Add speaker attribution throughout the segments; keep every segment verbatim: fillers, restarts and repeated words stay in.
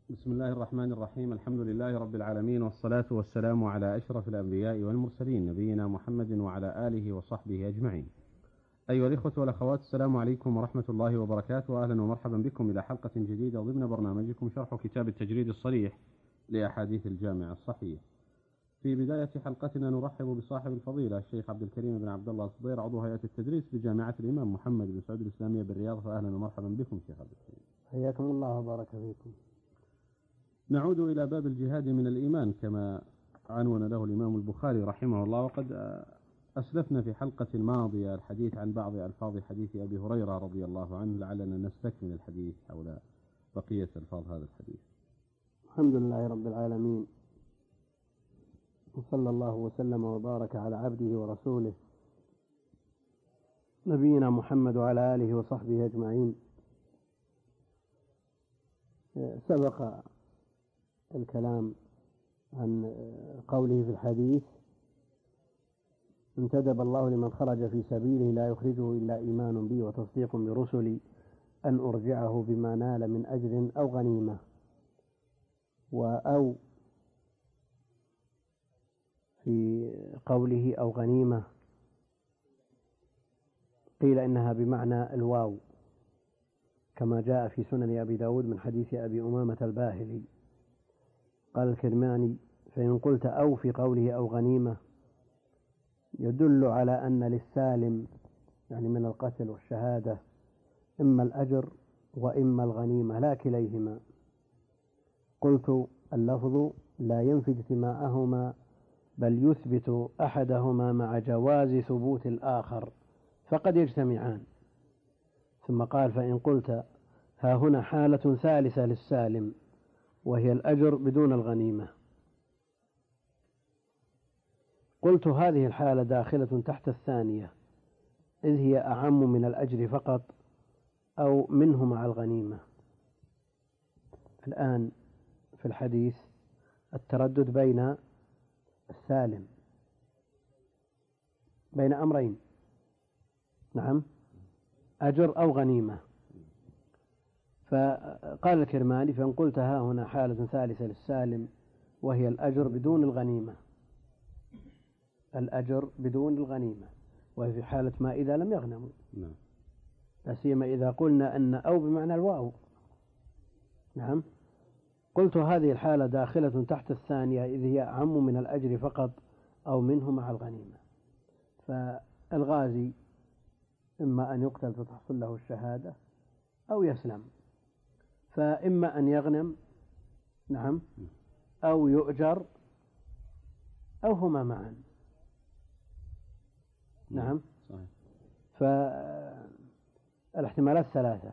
Speaker 1: بسم الله الرحمن الرحيم. الحمد لله رب العالمين، والصلاة والسلام على أشرف الأنبياء والمرسلين، نبينا محمد وعلى آله وصحبه أجمعين. أيها الإخوة والأخوات، السلام عليكم ورحمة الله وبركاته، وأهلا ومرحبا بكم إلى حلقة جديدة ضمن برنامجكم شرح كتاب التجريد الصريح لأحاديث الجامع الصحيح. في بداية حلقتنا نرحب بصاحب الفضيلة الشيخ عبد الكريم بن عبد الله الصدير، عضو هيئة التدريس بجامعة الإمام محمد بن سعود الإسلامية بالرياض، فأهلا ومرحبا بكم شيخ عبد الكريم.
Speaker 2: حياكم الله وبارك فيكم.
Speaker 1: نعود إلى باب الجهاد من الإيمان كما عنون له الإمام البخاري رحمه الله، وقد أسلفنا في حلقة الماضية الحديث عن بعض ألفاظ حديث أبي هريرة رضي الله عنه، لعلنا نستكمل الحديث حول بقية ألفاظ هذا الحديث.
Speaker 2: الحمد لله رب العالمين، وصلى الله وسلم وبارك على عبده ورسوله نبينا محمد وعلى آله وصحبه أجمعين. سبق الكلام عن قوله في الحديث: انتدب الله لمن خرج في سبيله لا يخرجه إلا إيمان بي وتصديق برسلي أن أرجعه بما نال من أجر أو غنيمة. وأو في قوله أو غنيمة قيل إنها بمعنى الواو، كما جاء في سنن أبي داود من حديث أبي أمامة الباهلي. قال الكرماني: فإن قلت أو في قوله أو غنيمة يدل على أن للسالم يعني من القتل والشهادة إما الأجر وإما الغنيمة لا كليهما. قلت: اللفظ لا ينفي اجتماعهما، بل يثبت أحدهما مع جواز ثبوت الآخر، فقد يجتمعان. ثم قال: فإن قلت ها هنا حالة ثالثة للسالم وهي الأجر بدون الغنيمة. قلت: هذه الحالة داخلة تحت الثانية، إذ هي أعم من الأجر فقط أو منه مع الغنيمة. الآن في الحديث التردد بين السالم بين أمرين، نعم، أجر أو غنيمة. فقال الكرماني: فإن قلت ها هنا حالة ثالثة للسالم وهي الأجر بدون الغنيمة، الأجر بدون الغنيمة، وهي في حالة ما إذا لم يغنموا، لا سيما إذا قلنا أن أو بمعنى الواو. نعم. قلت: هذه الحالة داخلة تحت الثانية، إذ هي أعم من الأجر فقط أو منه مع الغنيمة. فالغازي إما أن يقتل فتحصل له الشهادة أو يسلم، فإما أن يغنم، نعم، أو يؤجر أو هما معا، نعم. فالاحتمالات ثلاثة.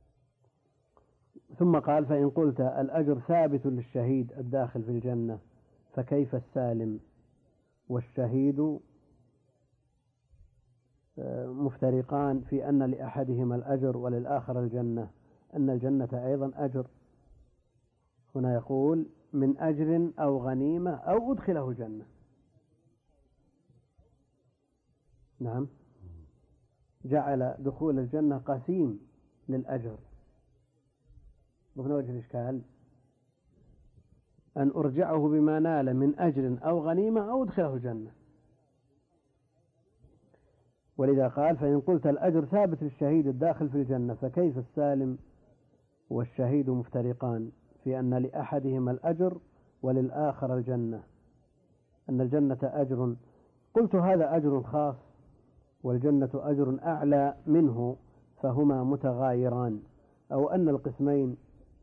Speaker 2: ثم قال: فإن قلت الأجر ثابت للشهيد الداخل في الجنة فكيف السالم؟ والشهيد مفترقان في أن لأحدهما الأجر وللآخر الجنة، أن الجنة أيضا أجر. هنا يقول: من أجر أو غنيمة أو أدخله الجنة. نعم، جعل دخول الجنة قسيم للأجر. وفي وجه الإشكال أن أرجعه بما نال من أجر أو غنيمة أو أدخله الجنة. ولذا قال: فإن قلت الأجر ثابت للشهيد الداخل في الجنة فكيف السالم؟ والشهيد مفترقان في أن لأحدهما الأجر وللآخر الجنة، أن الجنة أجر. قلت: هذا أجر خاص والجنة أجر أعلى منه، فهما متغايران، أو أن القسمين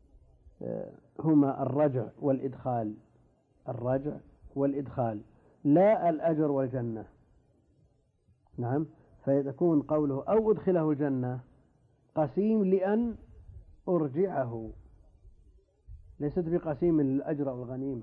Speaker 2: هما الرجع والإدخال، الرجع والإدخال، لا الأجر والجنة. نعم. فيكون قوله أو أدخله الجنة قسيم لأن أرجعه، ليست بقسيم للأجر أو الغنيمة.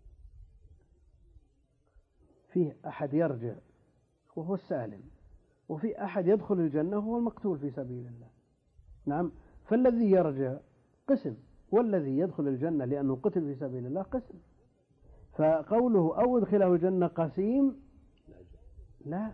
Speaker 2: فيه أحد يرجع وهو السالم، وفي أحد يدخل الجنة وهو المقتول في سبيل الله. نعم. فالذي يرجع قسم، والذي يدخل الجنة لأنه قتل في سبيل الله قسم. فقوله أو أدخله الجنة قسيم، لا،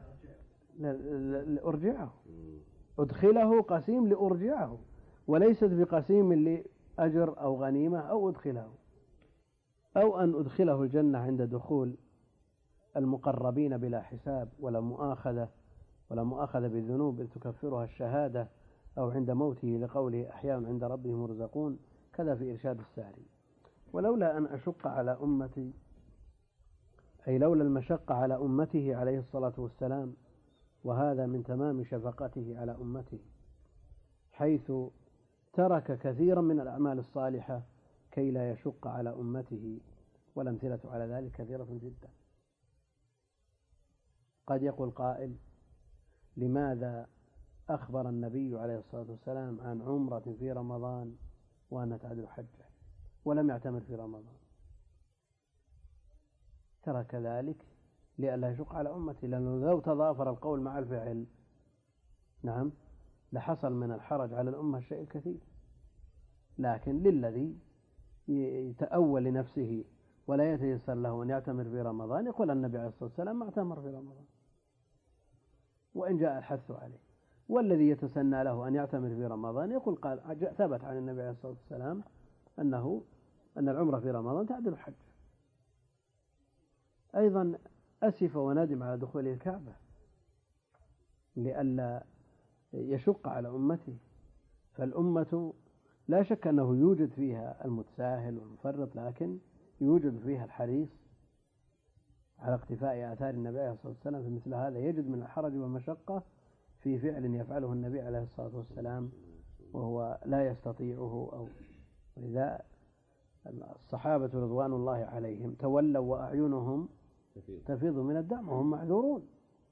Speaker 2: لأرجعه، أدخله قسيم لأرجعه، وليست بقسيم أجر أو غنيمة أو أدخله، أو أن أدخله الجنة عند دخول المقربين بلا حساب ولا مؤاخذة ولا مؤاخذة بالذنوب إذ تكفرها الشهادة، أو عند موته لقوله أحياء عند ربهم يرزقون، كذا في إرشاد الساري. ولولا أن أشق على أمتي، أي لولا المشقة على أمته عليه الصلاة والسلام، وهذا من تمام شفقته على أمته، حيث ترك كثيرا من الأعمال الصالحة كي لا يشق على أمته، والأمثلة على ذلك كثيرة جدا. قد يقول قائل: لماذا أخبر النبي عليه الصلاة والسلام عن عمرة في رمضان وأن تعدل حجة ولم يعتمر في رمضان؟ ترك ذلك لئلا يشق على أمته، لأنه لو تضافر القول مع الفعل نعم لحصل من الحرج على الأمة الشيء الكثير. لكن للذي يتأول لنفسه ولا يتيسر له أن يعتمر في رمضان يقول النبي عليه الصلاة والسلام ما اعتمر في رمضان وإن جاء الحث عليه، والذي يتسنى له أن يعتمر في رمضان يقول قال ثبت عن النبي عليه الصلاة والسلام أنه أن العمرة في رمضان تعدل الحج. أيضا أسف وندم على دخول الكعبة لئلا يشق على أمته، فالأمة لا شك أنه يوجد فيها المتساهل والمفرط، لكن يوجد فيها الحريص على اقتفاء آثار النبي عليه الصلاة والسلام في مثل هذا، يجد من الحرج والمشقة في فعل يفعله النبي عليه الصلاة والسلام وهو لا يستطيعه. أو لذا الصحابة رضوان الله عليهم تولوا وأعينهم تفيض من الدم وهم معذورون.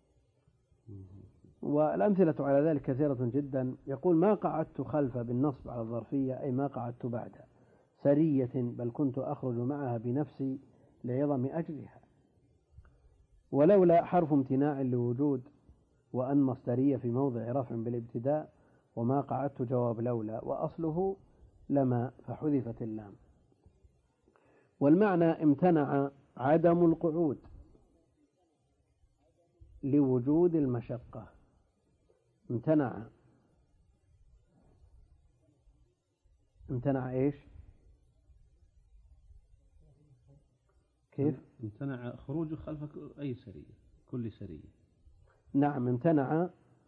Speaker 2: والأمثلة على ذلك كثيرة جدا. يقول: ما قعدت خلف بالنصب على الظرفية، أي ما قعدت بعد سرية، بل كنت أخرج معها بنفسي لعظم أجرها. ولولا حرف امتناع لوجود، وأن مصدرية في موضع رفع بالابتداء، وما قعدت جواب لولا، وأصله لما فحذفت اللام. والمعنى امتنع عدم القعود لوجود المشقة. امتنع امتنع ايش؟ كيف؟
Speaker 1: امتنع خروج خلف أي سرية، كل سرية.
Speaker 2: نعم، امتنع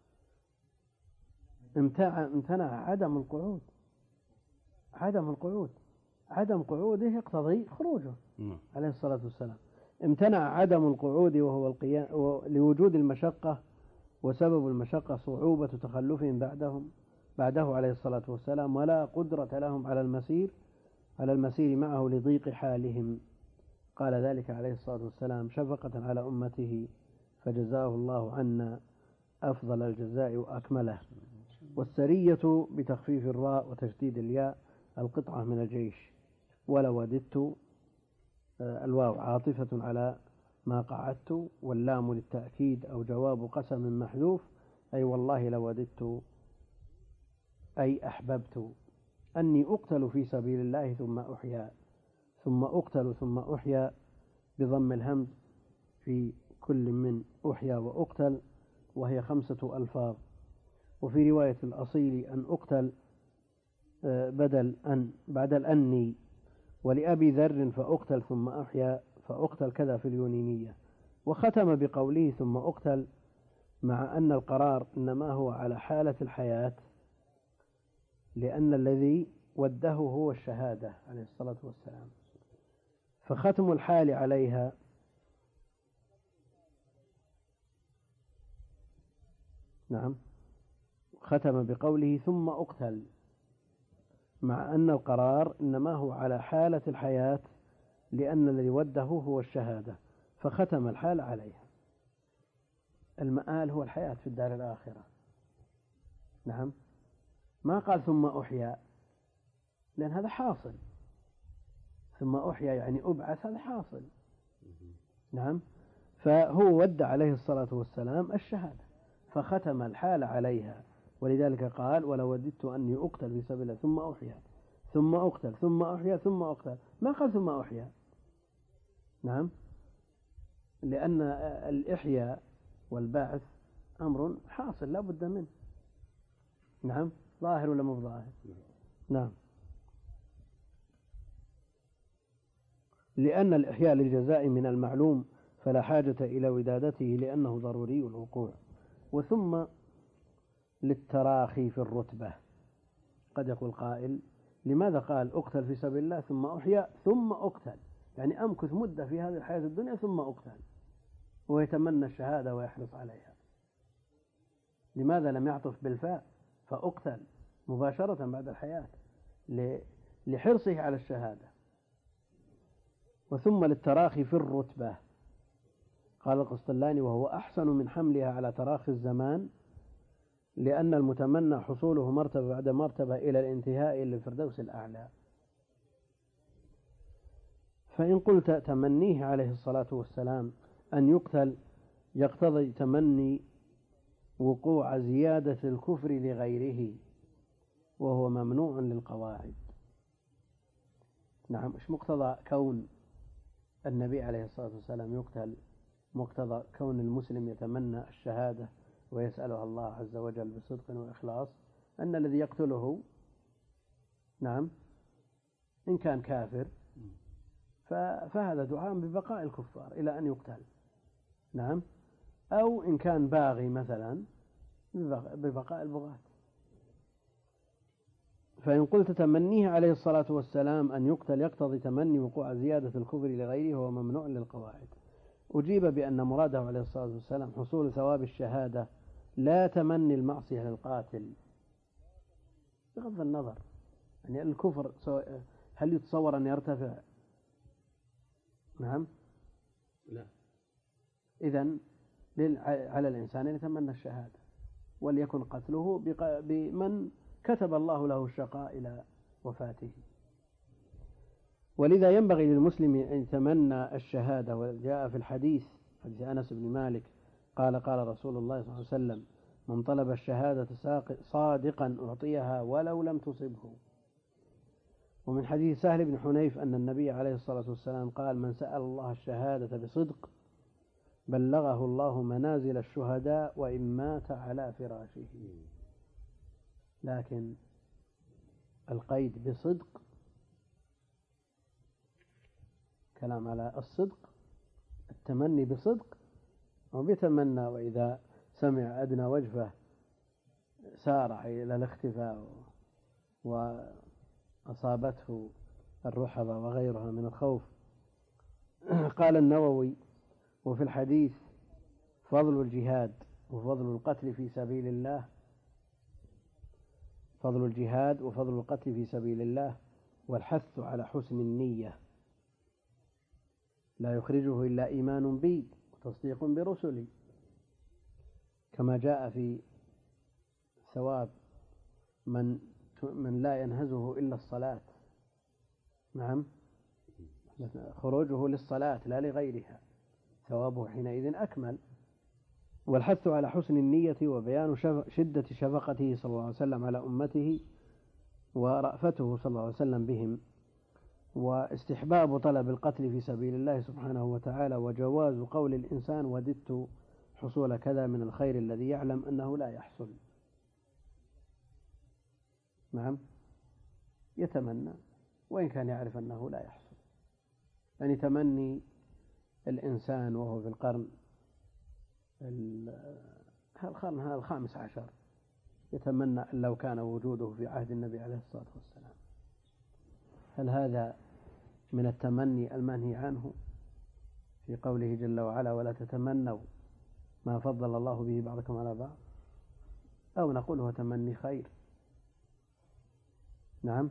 Speaker 2: امتنع امتنع عدم القعود. عدم القعود عدم قعوده يقتضي خروجه م. عليه الصلاة والسلام. امتنع عدم القعود وهو القيام لوجود المشقة، وسبب المشقة صعوبة تخلفهم بعدهم بعده عليه الصلاة والسلام، ولا قدرة لهم على المسير على المسير معه لضيق حالهم. قال ذلك عليه الصلاة والسلام شفقة على أمته، فجزاه الله عنا أفضل الجزاء وأكمله. والسرية بتخفيف الراء وتشديد الياء القطعة من الجيش. ولوددت الواو عاطفة على ما قعدت، واللام للتأكيد أو جواب قسم محذوف، أي والله لوددت أي أحببت أني أقتل في سبيل الله ثم أحيا، ثم أقتل ثم أحيا بضم الهمز في كل من أحيا وأقتل، وهي خمسة ألفاظ. وفي رواية الأصيل أن أقتل بدل أن بعد الأني. ولأبي ذر فأقتل ثم أحيا فأقتل، كذا في اليونينية. وختم بقوله ثم أقتل، مع أن القرار إنما هو على حالة الحياة، لأن الذي وده هو الشهادة عليه الصلاة والسلام، فختم الحال عليها نعم ختم بقوله ثم أقتل، مع أن القرار إنما هو على حالة الحياة، لأن الذي وده هو الشهادة، فختم الحال عليها. المآل هو الحياة في الدار الآخرة. نعم، ما قال ثم أحيا، لأن هذا حاصل. ثم أحيا يعني أبعث، هذا حاصل. نعم، فهو ود عليه الصلاة والسلام الشهادة فختم الحال عليها، ولذلك قال ولو وددت أني أقتل في سبيل الله ثم أحيا ثم أقتل ثم أحيا ثم أقتل، ما قال ثم أحيا. نعم، لأن الإحياء والبعث أمر حاصل لا بد منه. نعم، ظاهر ولا مو ظاهر؟ نعم. لأن الإحياء للجزاء من المعلوم فلا حاجة إلى ودادته لأنه ضروري الوقوع. وثم للتراخي في الرتبة. قد يقول قائل لماذا قال أقتل في سبيل الله ثم أحيا ثم أقتل، يعني أمكث مدة في هذه الحياة الدنيا ثم أقتل، ويتمنى الشهادة ويحرص عليها، لماذا لم يعطف بالفاء فأقتل مباشرة بعد الحياة لحرصه على الشهادة. وثم للتراخي في الرتبة. قال القسطلاني وهو أحسن من حملها على تراخي الزمان، لأن المتمنى حصوله مرتبة بعد مرتبة إلى الانتهاء إلى الفردوس الأعلى. فإن قلت تمنيه عليه الصلاة والسلام أن يقتل يقتضي تمني وقوع زيادة الكفر لغيره، وهو ممنوع للقواعد. نعم، إيش مقتضى كون النبي عليه الصلاة والسلام يقتل؟ مقتضى كون المسلم يتمنى الشهادة ويسألها الله عز وجل بصدق وإخلاص أن الذي يقتله نعم إن كان كافر فهذا دعاء ببقاء الكفار إلى أن يقتل، نعم، أو إن كان باغي مثلا ببقاء البغاة. فإن قلت تمنيه عليه الصلاة والسلام أن يقتل يقتضي تمني وقوع زيادة الكفر لغيره وهو ممنوع للقواعد. أجيب بأن مراده عليه الصلاة والسلام حصول ثواب الشهادة لا تمني المعصية للقاتل، بغض النظر يعني الكفر هل يتصور أن يرتفع؟ نعم لا. إذن على الإنسان أن يتمنى الشهادة وليكن قتله بمن كتب الله له الشقاء إلى وفاته. ولذا ينبغي للمسلم أن يتمنى الشهادة. وجاء في الحديث حديث أنس بن مالك قال قال رسول الله صلى الله عليه وسلم من طلب الشهادة صادقا أعطيها ولو لم تصبه. ومن حديث سهل بن حنيف أن النبي عليه الصلاة والسلام قال من سأل الله الشهادة بصدق بلغه الله منازل الشهداء وإن مات على فراشه. لكن القيد بصدق كلام على الصدق، التمني بصدق، وبيتمنى وإذا سمع أدنى وجفة سارع إلى الاختفاء وأصابته الرحضة وغيرها من الخوف. قال النووي وفي الحديث فضل الجهاد وفضل القتل في سبيل الله، فضل الجهاد وفضل القتل في سبيل الله والحث على حسن النية لا يخرجه إلا إيمان بي وتصديق برسلي، كما جاء في ثواب من من لا ينهزه إلا الصلاة، نعم، خروجه للصلاة لا لغيرها ثوابه حينئذ أكمل. والحث على حسن النية وبيان شدة شفقته صلى الله عليه وسلم على أمته ورأفته صلى الله عليه وسلم بهم، واستحباب طلب القتل في سبيل الله سبحانه وتعالى، وجواز قول الإنسان وددت حصول كذا من الخير الذي يعلم أنه لا يحصل، نعم، يتمنى وإن كان يعرف أنه لا يحصل. يعني تمني الإنسان وهو في القرن القرن هذا الخامس عشر يتمنى أن لو كان وجوده في عهد النبي عليه الصلاة والسلام، هل هذا من التمني المنهي عنه في قوله جل وعلا ولا تتمنوا ما فضل الله به بعضكم على بعض؟ أو نقول هو تمني خير؟ نعم،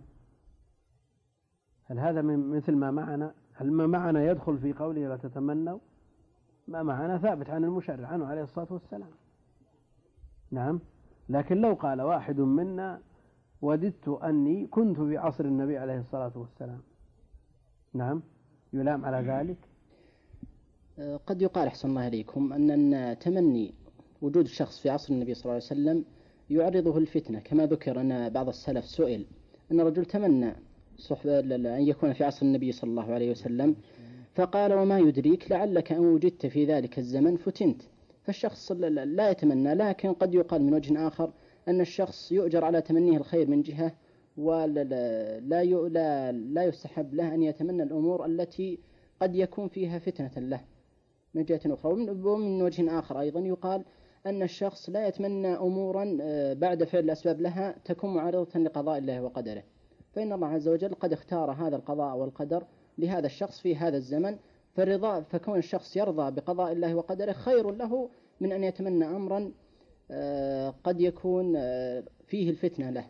Speaker 2: هل هذا من مثل ما معنا؟ هل ما معنا يدخل في قوله لا تتمنوا؟ ما معنا ثابت عن المشرع عنه عليه الصلاة والسلام، نعم، لكن لو قال واحد منا وددت أني كنت في عصر النبي عليه الصلاة والسلام، نعم، يلام على ذلك؟
Speaker 3: قد يقال أحسن الله إليكم أن تمني وجود الشخص في عصر النبي صلى الله عليه وسلم يعرضه الفتنة، كما ذكر أن بعض السلف سئل أن رجل تمنى صحبة أن يكون في عصر النبي صلى الله عليه وسلم فقال وما يدريك لعلك أن وجدت في ذلك الزمن فتنت. فالشخص لا يتمنى، لكن قد يقال من وجه آخر أن الشخص يؤجر على تمنيه الخير من جهة ولا لا لا لا يستحب له أن يتمنى الأمور التي قد يكون فيها فتنة له من جهة أخرى. ومن وجه آخر أيضا يقال أن الشخص لا يتمنى أمورا بعد فعل الأسباب لها تكون معارضة لقضاء الله وقدره، فإن الله عز وجل قد اختار هذا القضاء والقدر لهذا الشخص في هذا الزمن، فالرضا فكون الشخص يرضى بقضاء الله وقدره خير له من أن يتمنى أمرا قد يكون فيه الفتنة له.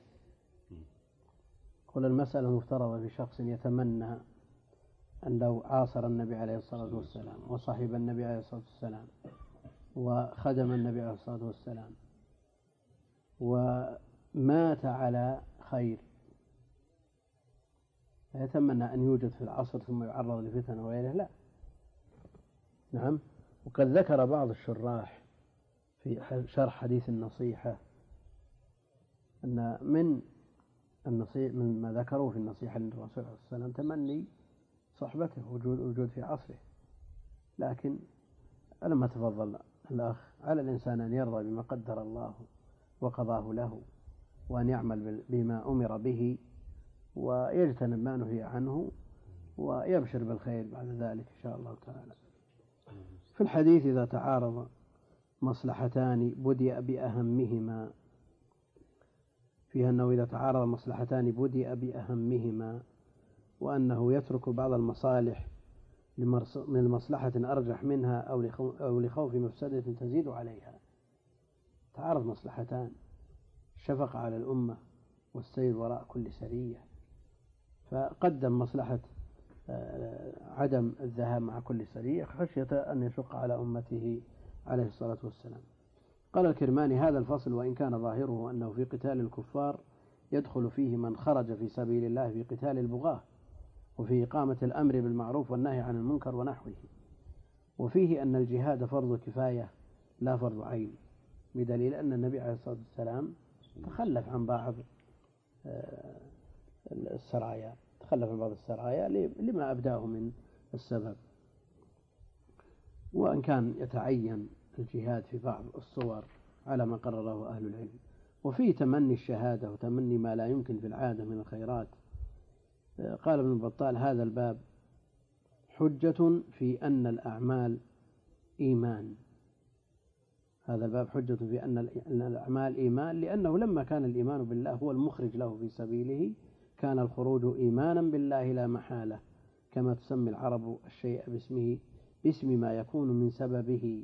Speaker 2: قل المسألة مفترضة في شخص يتمنى أن لو عاصر النبي عليه الصلاة والسلام وصحب النبي عليه الصلاة والسلام وخدم النبي عليه الصلاة والسلام ومات على خير، يتمنى أن يوجد في العصر ثم يعرض لفتن وغيره؟ لا. نعم. وقد ذكر بعض الشراح في شرح حديث النصيحة أن من النصيحة من ما ذكروا في النصيحة للرسول صلى الله عليه وسلم تمني صحبته وجود وجود في عصره، لكن ألم تفضل الأخ على الإنسان أن يرضى بما قدر الله وقضاه له، وأن يعمل بما أمر به ويجتنب ما نهي عنه ويبشر بالخير بعد ذلك إن شاء الله تعالى. في الحديث إذا تعارض مصلحتان بدأ بأهمهما، فيها أنه إذا تعارض مصلحتان بدأ بأهمهما، وأنه يترك بعض المصالح من مصلحة أرجح منها أو لخوف مفسدة تزيد عليها. تعارض مصلحتان، الشفقة على الأمة والسير وراء كل سرية، فقدم مصلحة عدم الذهاب مع كل سرية خشية أن يشق على أمته عليه الصلاة والسلام. قال الكرماني: هذا الفصل وإن كان ظاهره أنه في قتال الكفار يدخل فيه من خرج في سبيل الله في قتال البغاة، وفي إقامة الأمر بالمعروف والنهي عن المنكر ونحوه، وفيه أن الجهاد فرض كفاية لا فرض عين، بدليل أن النبي عليه الصلاة والسلام تخلف عن بعض السرايا تخلف عن بعض السرايا لما أبداه من السبب، وأن كان يتعين الجهاد في بعض الصور على ما قرره أهل العلم. وفيه تمني الشهادة وتمني ما لا يمكن في العادة من الخيرات. قال ابن بطال: هذا الباب حجة في أن الأعمال إيمان. هذا الباب حجة في أن الأعمال إيمان، لأنه لما كان الإيمان بالله هو المخرج له في سبيله كان الخروج إيمانا بالله لا محالة، كما تسمي العرب الشيء باسمه باسم ما يكون من سببه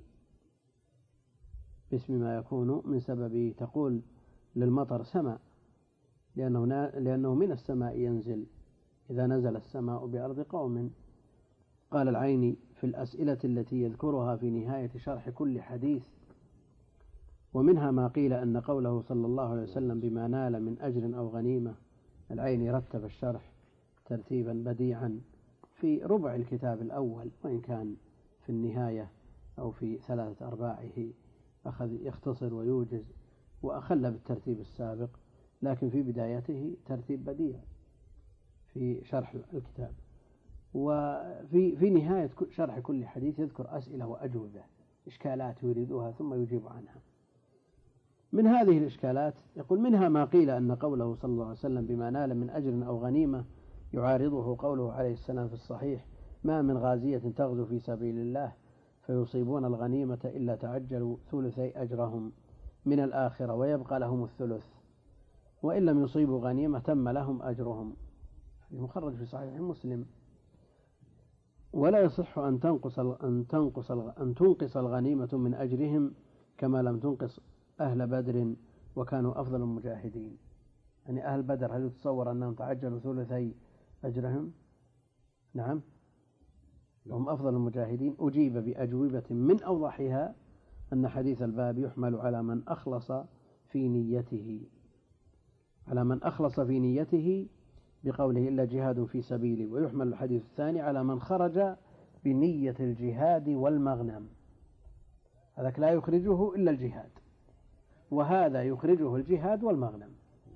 Speaker 2: باسم ما يكون من سببه. تقول للمطر سماء لأنه, لأنه من السماء ينزل إذا نزل السماء بأرض قوم. قال العيني في الأسئلة التي يذكرها في نهاية شرح كل حديث: ومنها ما قيل أن قوله صلى الله عليه وسلم بما نال من أجر أو غنيمة. العيني رتب الشرح ترتيبا بديعا في ربع الكتاب الأول، وإن كان في النهاية أو في ثلاثة أرباعه أخذ يختصر ويوجز وأخل بالترتيب السابق، لكن في بدايته ترتيب بديع في شرح الكتاب. وفي في نهاية شرح كل حديث يذكر أسئلة وأجوبة، إشكالات يريدها ثم يجيب عنها. من هذه الإشكالات يقول: منها ما قيل أن قوله صلى الله عليه وسلم بما نال من أجر أو غنيمة يعارضه قوله عليه السلام في الصحيح: ما من غازية تغزو في سبيل الله فيصيبون الغنيمة إلا تعجلوا ثلثي أجرهم من الآخرة ويبقى لهم الثلث، وإن لم يصيبوا غنيمة تم لهم أجرهم. المخرج في صحيح مسلم. ولا يصح أن تنقص أن تنقص أن تنقص الغنيمة من أجرهم كما لم تنقص أهل بدر وكانوا أفضل المجاهدين. يعني أهل بدر هل يتصور أنهم تعجلوا ثلثي أجرهم؟ نعم، هم أفضل المجاهدين. أجيب بأجوبة من أوضحها أن حديث الباب يحمل على من أخلص في نيته على من أخلص في نيته بقوله إلا جهاد في سبيلي، ويحمل الحديث الثاني على من خرج بنية الجهاد والمغنم. هذاك لا يخرجه إلا الجهاد، وهذا يخرجه الجهاد والمغنم،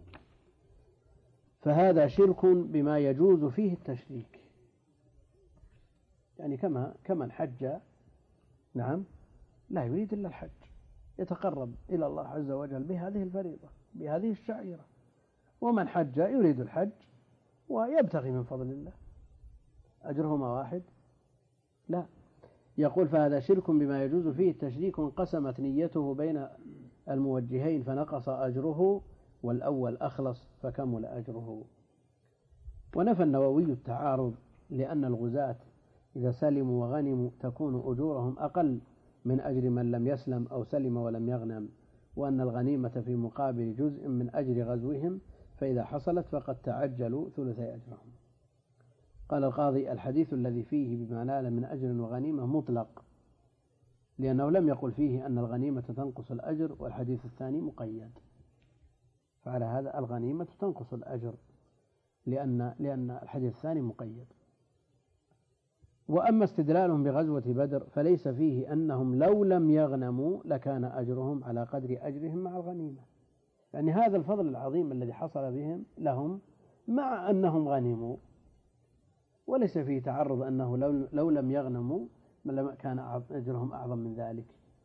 Speaker 2: فهذا شرك بما يجوز فيه التشريك. يعني كما كمن حج نعم لا يريد إلا الحج، يتقرب إلى الله عز وجل بهذه الفريضة بهذه الشعيرة، ومن حج يريد الحج ويبتغي من فضل الله أجرهما واحد؟ لا. يقول فهذا شرك بما يجوز فيه التشريك انقسمت نيته بين الموجهين فنقص أجره، والأول أخلص فكمل أجره. ونفى النووي التعارض لأن الغزاة إذا سلموا وغنموا تكون أجورهم أقل من أجر من لم يسلم أو سلم ولم يغنم، وأن الغنيمة في مقابل جزء من أجر غزوهم، فإذا حصلت فقد تعجلوا ثلثي أجرهم. قال القاضي الحديث الذي فيه بما نال من أجر وغنيمة مطلق، لأنه لم يقل فيه أن الغنيمة تنقص الأجر، والحديث الثاني مقيد، فعلى هذا الغنيمة تنقص الأجر لأن لأن الحديث الثاني مقيد. وأما استدلالهم بغزوة بدر فليس فيه أنهم لو لم يغنموا لكان أجرهم على قدر أجرهم مع الغنيمة، يعني هذا الفضل العظيم الذي حصل بهم لهم مع أنهم غنموا، وليس فيه تعرض أنه لو, لو لم يغنموا كان أجرهم أعظم من ذلك.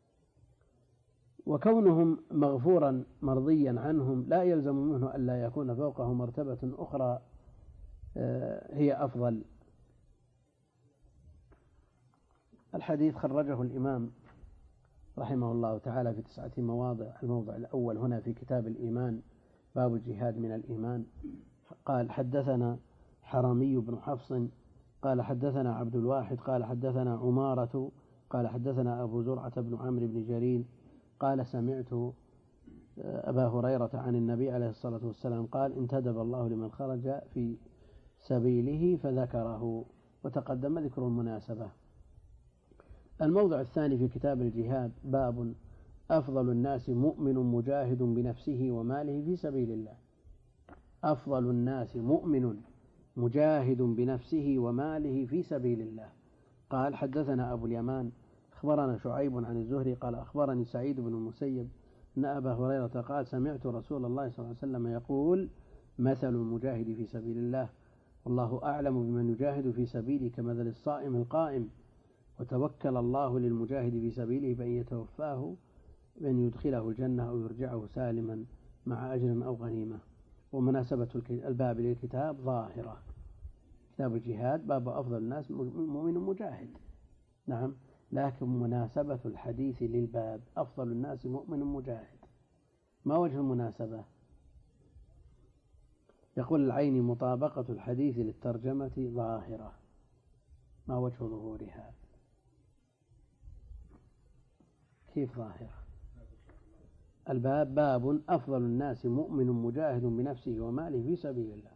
Speaker 2: وكونهم مغفورا مرضيا عنهم لا يلزم منه ألا يكون فوقه مرتبة أخرى هي أفضل. الحديث خرجه الإمام رحمه الله تعالى في تسعة مواضع. الموضع الأول هنا في كتاب الإيمان باب الجهاد من الإيمان. قال حدثنا حرمي بن حفص قال حدثنا عبد الواحد قال حدثنا عمارة قال حدثنا أبو زرعة بن عمرو بن جرير قال سمعت أبا هريرة عن النبي عليه الصلاة والسلام قال انتدب الله لمن خرج في سبيله فذكره، وتقدم ذكر المناسبة. الموضع الثاني في كتاب الجهاد باب أفضل الناس مؤمن مجاهد بنفسه وماله في سبيل الله. أفضل الناس مؤمن مجاهد بنفسه وماله في سبيل الله. قال حدثنا أبو اليمان أخبرنا شعيب عن الزهري قال أخبرني سعيد بن المسيب أن أبا هريرة قال سمعت رسول الله صلى الله عليه وسلم يقول مثل المجاهد في سبيل الله والله أعلم بمن يجاهد في سبيله كمثل الصائم القائم، وتوكل الله للمجاهد في سبيله بأن يتوفاه بأن يدخله الجنة أو يرجعه سالما مع أجر أو غنيمة. ومناسبة الباب للكتاب ظاهرة. كتاب الجهاد باب أفضل الناس مؤمن مجاهد، نعم، لكن مناسبة الحديث للباب أفضل الناس مؤمن مجاهد، ما وجه المناسبة؟ يقول العيني مطابقة الحديث للترجمة ظاهرة. ما وجه ظهورها؟ كيف ظاهرة؟ الباب باب أفضل الناس مؤمن مجاهد بنفسه وماله في سبيل الله،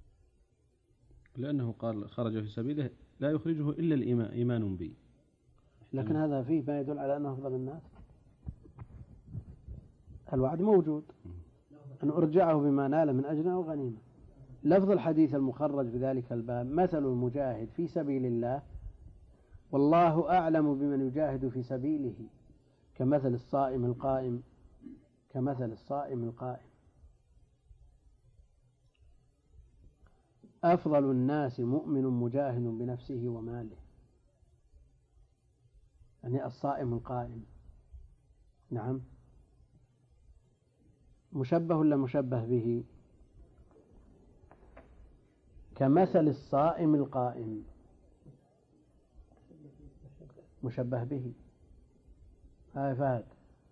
Speaker 1: لأنه قال خرج في سبيله لا يخرجه إلا الإيمان إيمان به،
Speaker 2: لكن هذا فيه ما يدل على أنه أفضل الناس. الوعد موجود أن أرجعه بما نال من أجر أو غنيمة. لفظ الحديث المخرج في ذلك الباب مثل المجاهد في سبيل الله والله أعلم بمن يجاهد في سبيله كمثل الصائم القائم كمثل الصائم القائم. أفضل الناس مؤمن مجاهد بنفسه وماله، يعني الصائم القائم، نعم، مشبه ولا مشبه به؟ كمثل الصائم القائم مشبه به. هاي فهد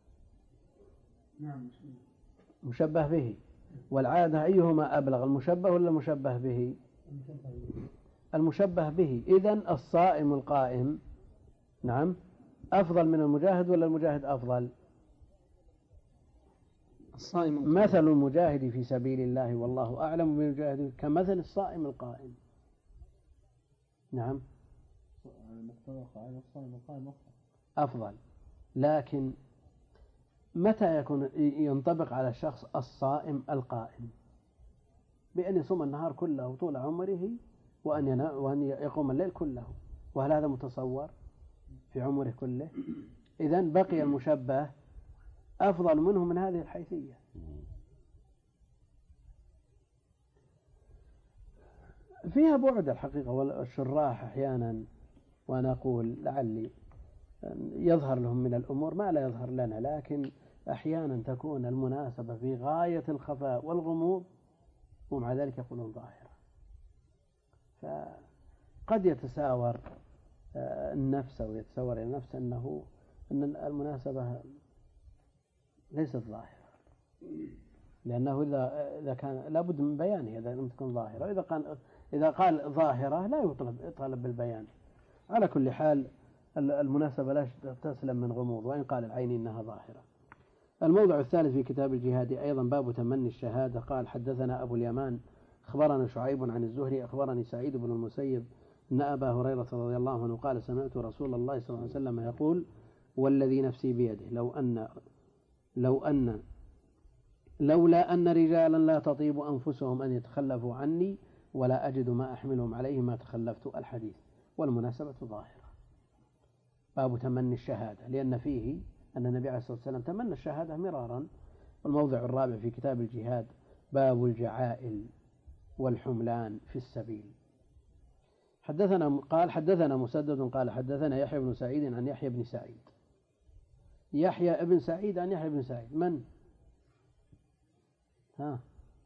Speaker 4: نعم
Speaker 2: مشبه به. والعادة أيهما أبلغ، المشبه ولا المشبه به؟ المشبه به. إذن الصائم القائم نعم أفضل من المجاهد ولا المجاهد أفضل؟
Speaker 4: الصائم.
Speaker 2: مثل المجاهد في سبيل الله والله أعلم بالمجاهد كمثل الصائم القائم، نعم أفضل. لكن متى يكون ينطبق على الشخص الصائم القائم؟ بأن يصوم النهار كله طول عمره وأن ينام وأن يقوم الليل كله، وهل هذا متصور في عمره كله؟ إذن بقي المشبه أفضل منه من هذه الحيثية. فيها بعد الحقيقة، والشراح أحيانا وأنا أقول لعلي يظهر لهم من الأمور ما لا يظهر لنا، لكن أحيانا تكون المناسبة في غاية الخفاء والغموض ومع ذلك يقولون ظاهرة. فقد يتساور النفس أو يتساور النفس أنه أن المناسبة ليست ظاهرة، لأنه إذا إذا كان لابد من بيانه إذا لم تكن ظاهرة، إذا قال إذا قال ظاهرة لا يطلب يطالب بالبيان. على كل حال المناسبة لا تسلم من غموض، وإن قال العيني إنها ظاهرة. الموضع الثالث في كتاب الجهاد أيضا باب تمني الشهادة. قال حدثنا أبو اليمان أخبرنا شعيب عن الزهري أخبرني سعيد بن المسيب أن أبا هريرة رضي الله عنه قال سمعت رسول الله صلى الله عليه وسلم يقول والذي نفسي بيده لو أن لو أن لولا أن رجالا لا تطيب أنفسهم أن يتخلفوا عني ولا أجد ما أحملهم عليه ما تخلفت. الحديث. والمناسبة ظاهرة. باب تمني الشهادة، لأن فيه أن النبي عليه الصلاة والسلام تمنى الشهادة مرارا. والموضع الرابع في كتاب الجهاد باب الجعائل والحملان في السبيل. حدثنا قال حدثنا مسدد قال حدثنا يحيى بن سعيد عن يحيى بن سعيد يحيى ابن سعيد عن يحيى بن سعيد من ها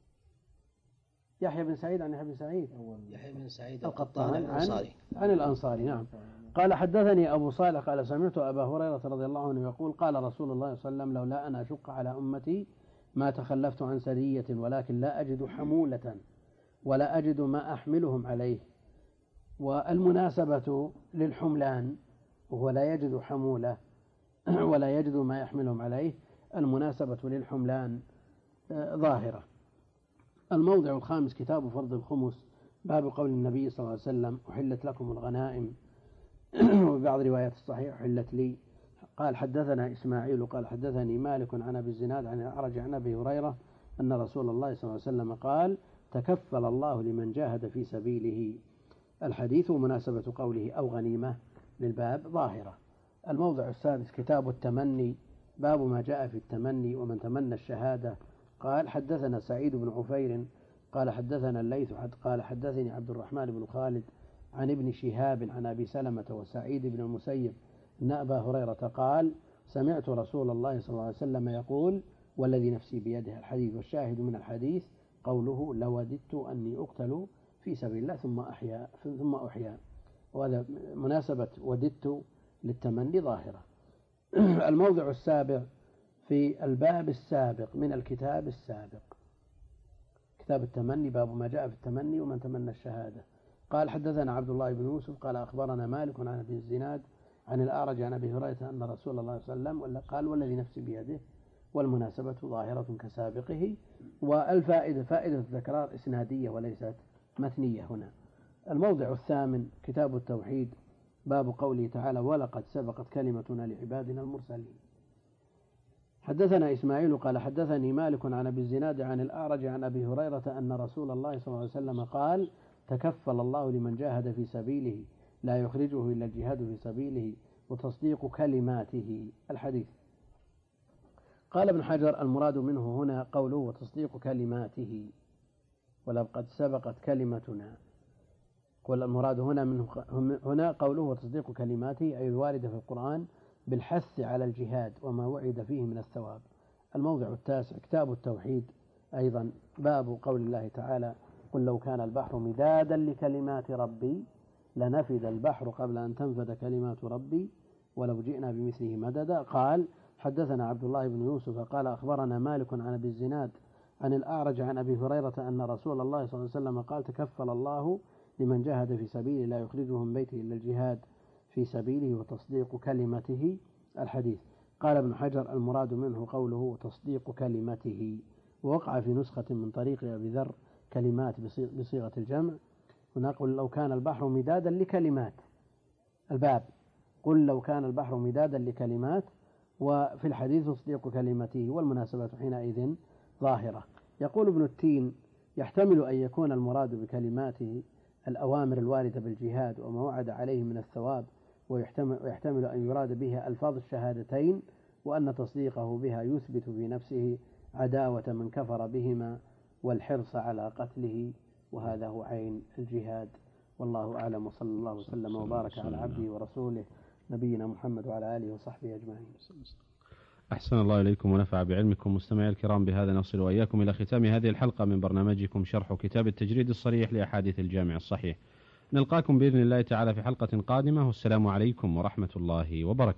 Speaker 2: يحيى بن سعيد عن يحيى بن سعيد
Speaker 3: يحيى بن سعيد
Speaker 2: القطان عن الأنصاري عن الأنصاري نعم. قال حدثني أبو صالح قال سمعت أبا هريرة رضي الله عنه يقول قال رسول الله صلى الله عليه وسلم لولا أن أشق على أمتي ما تخلفت عن سرية ولكن لا أجد حمولة ولا أجد ما أحملهم عليه. والمناسبة للحملان وهو لا يجد حمولة ولا يجد ما يحملهم عليه، المناسبة للحملان ظاهرة. الموضع الخامس كتاب فرض الخمس باب قول النبي صلى الله عليه وسلم أحلت لكم الغنائم، وبعض روايات الصحيح أحلت لي. قال حدثنا إسماعيل قال حدثني مالك عن أبي الزناد عن الأعرج عن أبي هريرة أن رسول الله صلى الله عليه وسلم قال تكفل الله لمن جاهد في سبيله. الحديث ومناسبة قوله أو غنيمة للباب ظاهرة. الموضع السادس كتاب التمني باب ما جاء في التمني ومن تمنى الشهادة. قال حدثنا سعيد بن عفير قال حدثنا الليث قال حدثني عبد الرحمن بن خالد عن ابن شهاب عن أبي سلمة وسعيد بن المسيب أن أبا هريرة قال سمعت رسول الله صلى الله عليه وسلم يقول والذي نفسي بيده. الحديث. والشاهد من الحديث قوله لوددت أني أقتل في سبيل الله ثم أحيا ثم أحيا، وهذا مناسبة وددت للتمني ظاهرة. الموضع السابع في الباب السابق من الكتاب السابق كتاب التمني باب ما جاء في التمني ومن تمنى الشهادة. قال حدثنا عبد الله بن يوسف قال أخبرنا مالك عن أبي الزناد عن الأعرج عن أبي هريرة أن رسول الله صلى الله عليه وسلم قال والذي نفسي بيده. والمناسبة ظاهرة كسابقه. والفائدة فائدة تكرار إسنادية وليست مثنية هنا. الموضع الثامن كتاب التوحيد باب قوله تعالى ولقد سبقت كلمتنا لعبادنا المرسلين. حدثنا إسماعيل قال حدثني مالك عن أبي الزناد عن الأعرج عن أبي هريرة أن رسول الله صلى الله عليه وسلم قال تكفل الله لمن جاهد في سبيله لا يخرجه إلا الجهاد في سبيله وتصديق كلماته. الحديث. قال ابن حجر المراد منه هنا قوله وتصديق كلماته ولقد سبقت كلمتنا. قل المراد هنا منه هنا قوله وتصديق كلماته أي الواردة في القرآن بالحث على الجهاد وما وعد فيه من الثواب. الموضع التاسع كتاب التوحيد أيضا باب قول الله تعالى قل لو كان البحر مدادا لكلمات ربي لنفد البحر قبل أن تنفد كلمات ربي ولو جئنا بمثله مددا. قال حدثنا عبد الله بن يوسف قال أخبرنا مالك عن أبي الزناد عن الأعرج عن أبي هريرة أن رسول الله صلى الله عليه وسلم قال تكفل الله لمن جاهد في سبيله لا يخرجه من بيته إلا الجهاد في سبيله وتصديق كلمته. الحديث. قال ابن حجر المراد منه قوله وتصديق كلمته. ووقع في نسخة من طريق أبي ذر كلمات بصيغة الجمع. ونقول لو كان البحر مدادا لكلمات الباب قل لو كان البحر مدادا لكلمات. وفي الحديث تصديق كلمته والمناسبة حينئذ ظاهرة. يقول ابن التين يحتمل أن يكون المراد بكلماته الأوامر الواردة بالجهاد وما وعد عليه من الثواب، ويحتمل, ويحتمل أن يراد بها ألفاظ الشهادتين وأن تصديقه بها يثبت في نفسه عداوة من كفر بهما والحرص على قتله، وهذا هو عين الجهاد. والله أعلم وصلى الله وسلم وبارك على عبده ورسوله نبينا محمد وعلى آله وصحبه أجمعين.
Speaker 1: أحسن الله إليكم ونفع بعلمكم. مستمعي الكرام، بهذا نصل وإياكم إلى ختام هذه الحلقة من برنامجكم شرح كتاب التجريد الصريح لأحاديث الجامع الصحيح. نلقاكم بإذن الله تعالى في حلقة قادمة، والسلام عليكم ورحمة الله وبركاته.